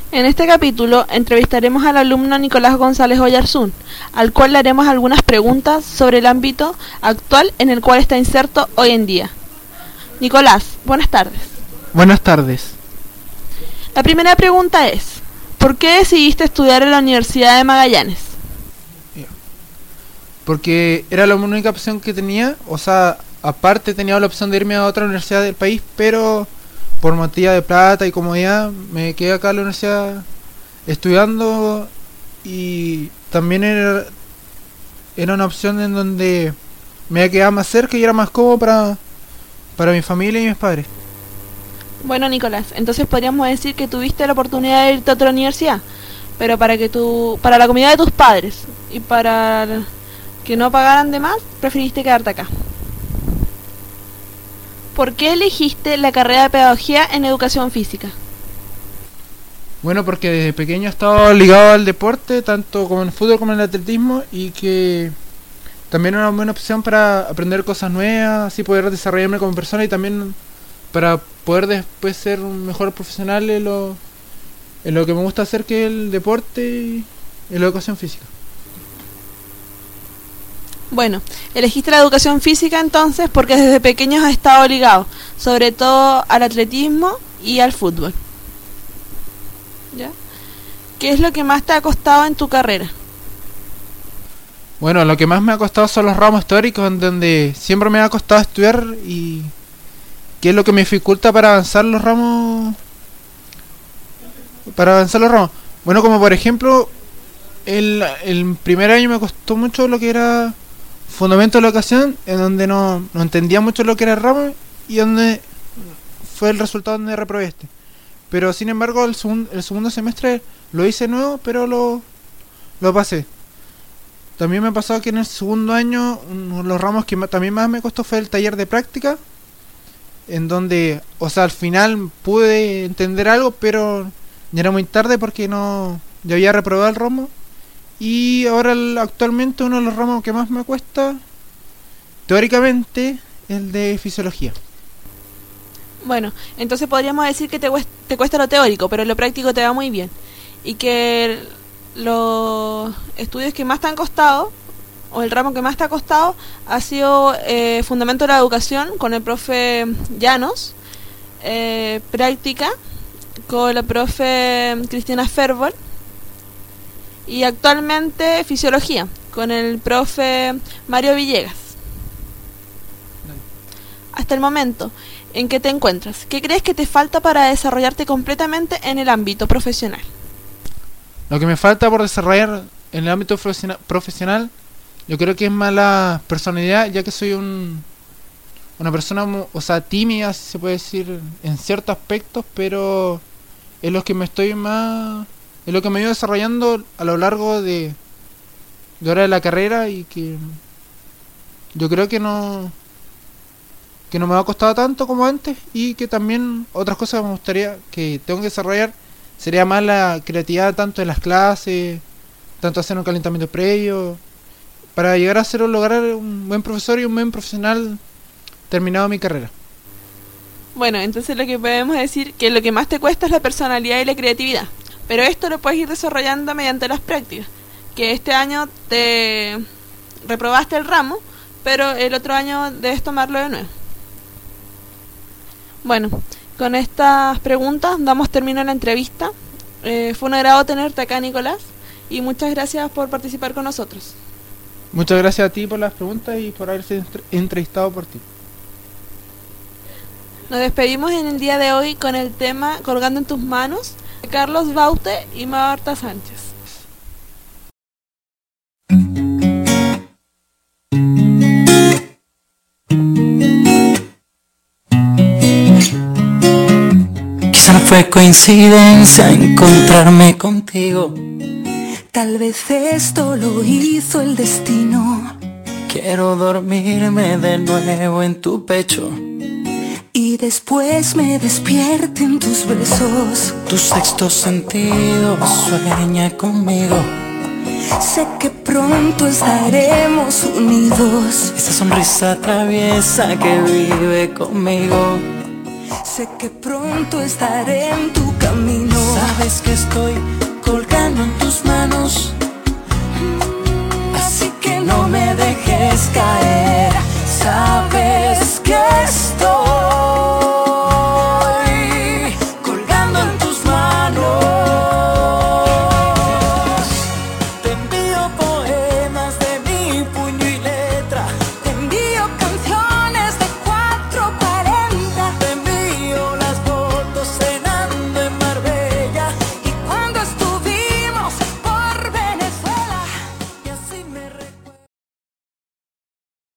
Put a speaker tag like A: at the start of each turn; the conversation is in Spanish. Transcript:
A: En este capítulo entrevistaremos al alumno Nicolás González Oyarzún, al cual le haremos algunas preguntas sobre el ámbito actual en el cual está inserto hoy en día. Nicolás, buenas tardes.
B: Buenas tardes.
A: La primera pregunta es, ¿por qué decidiste estudiar en la Universidad de Magallanes?
B: Porque era la única opción que tenía, o sea, aparte tenía la opción de irme a otra universidad del país, pero por motivo de plata y comodidad me quedé acá en la universidad estudiando, y también era una opción en donde me quedaba más cerca y era más cómodo para mi familia y mis padres.
A: Bueno, Nicolás, entonces podríamos decir que tuviste la oportunidad de irte a otra universidad, pero para la comodidad de tus padres y para que no pagaran de más, preferiste quedarte acá. ¿Por qué elegiste la carrera de pedagogía en educación física?
B: Bueno, porque desde pequeño he estado ligado al deporte, tanto como en el fútbol como en el atletismo, y que también era una buena opción para aprender cosas nuevas, así poder desarrollarme como persona y también para poder después ser un mejor profesional en lo que me gusta hacer, que es el deporte y la educación física.
A: Bueno, elegiste la educación física entonces porque desde pequeños has estado ligado, sobre todo al atletismo y al fútbol. ¿Ya? ¿Qué es lo que más te ha costado en tu carrera?
B: Bueno, lo que más me ha costado son los ramos teóricos, en donde siempre me ha costado estudiar, y que es lo que me dificulta para avanzar los ramos. Bueno, como por ejemplo, el primer año me costó mucho lo que era fundamento de la educación, en donde no entendía mucho lo que era el ramo, y donde fue el resultado donde reprobé este. Pero sin embargo el segundo semestre lo hice nuevo, pero lo pasé. También me ha pasado que en el segundo año uno de los ramos que también más me costó fue el taller de práctica, en donde, o sea, al final pude entender algo, pero ya era muy tarde porque ya había reprobado el ramo. Y ahora actualmente uno de los ramos que más me cuesta, teóricamente, el de fisiología.
A: Bueno, entonces podríamos decir que te cuesta lo teórico, pero lo práctico te va muy bien. Y que los estudios que más te han costado, o el ramo que más te ha costado, ha sido Fundamento de la Educación con el profe Llanos, práctica con la profe Cristina Ferbol, y actualmente Fisiología con el profe Mario Villegas. Hasta el momento, ¿en qué te encuentras? ¿Qué crees que te falta para desarrollarte completamente en el ámbito profesional?
B: Lo que me falta por desarrollar en el ámbito profesional, yo creo que es más la personalidad, ya que soy una persona, o sea, tímida, si se puede decir, en ciertos aspectos, pero es lo que me he ido desarrollando a lo largo de hora de la carrera, y que yo creo que no me ha costado tanto como antes, y que también otras cosas que me gustaría que tengo que desarrollar sería más la creatividad, tanto en las clases, tanto hacer un calentamiento previo, para llegar a lograr un buen profesor y un buen profesional terminado mi carrera.
A: Bueno, entonces lo que podemos decir que lo que más te cuesta es la personalidad y la creatividad, pero esto lo puedes ir desarrollando mediante las prácticas, que este año te reprobaste el ramo, pero el otro año debes tomarlo de nuevo. Bueno, con estas preguntas damos término a la entrevista. Fue un agrado tenerte acá, Nicolás, y muchas gracias por participar con nosotros.
B: Muchas gracias a ti por las preguntas y por haberse entrevistado por ti.
A: Nos despedimos en el día de hoy con el tema Colgando en tus manos, de Carlos Baute y Marta Sánchez.
C: Quizá no fue coincidencia encontrarme contigo, tal vez esto lo hizo el destino. Quiero dormirme de nuevo en tu pecho y después me despierte en tus besos. Tu sexto sentido sueña conmigo. Sé que pronto estaremos unidos. Esa sonrisa traviesa que vive conmigo. Sé que pronto estaré en tu camino. Sabes que estoy colgando en tus manos.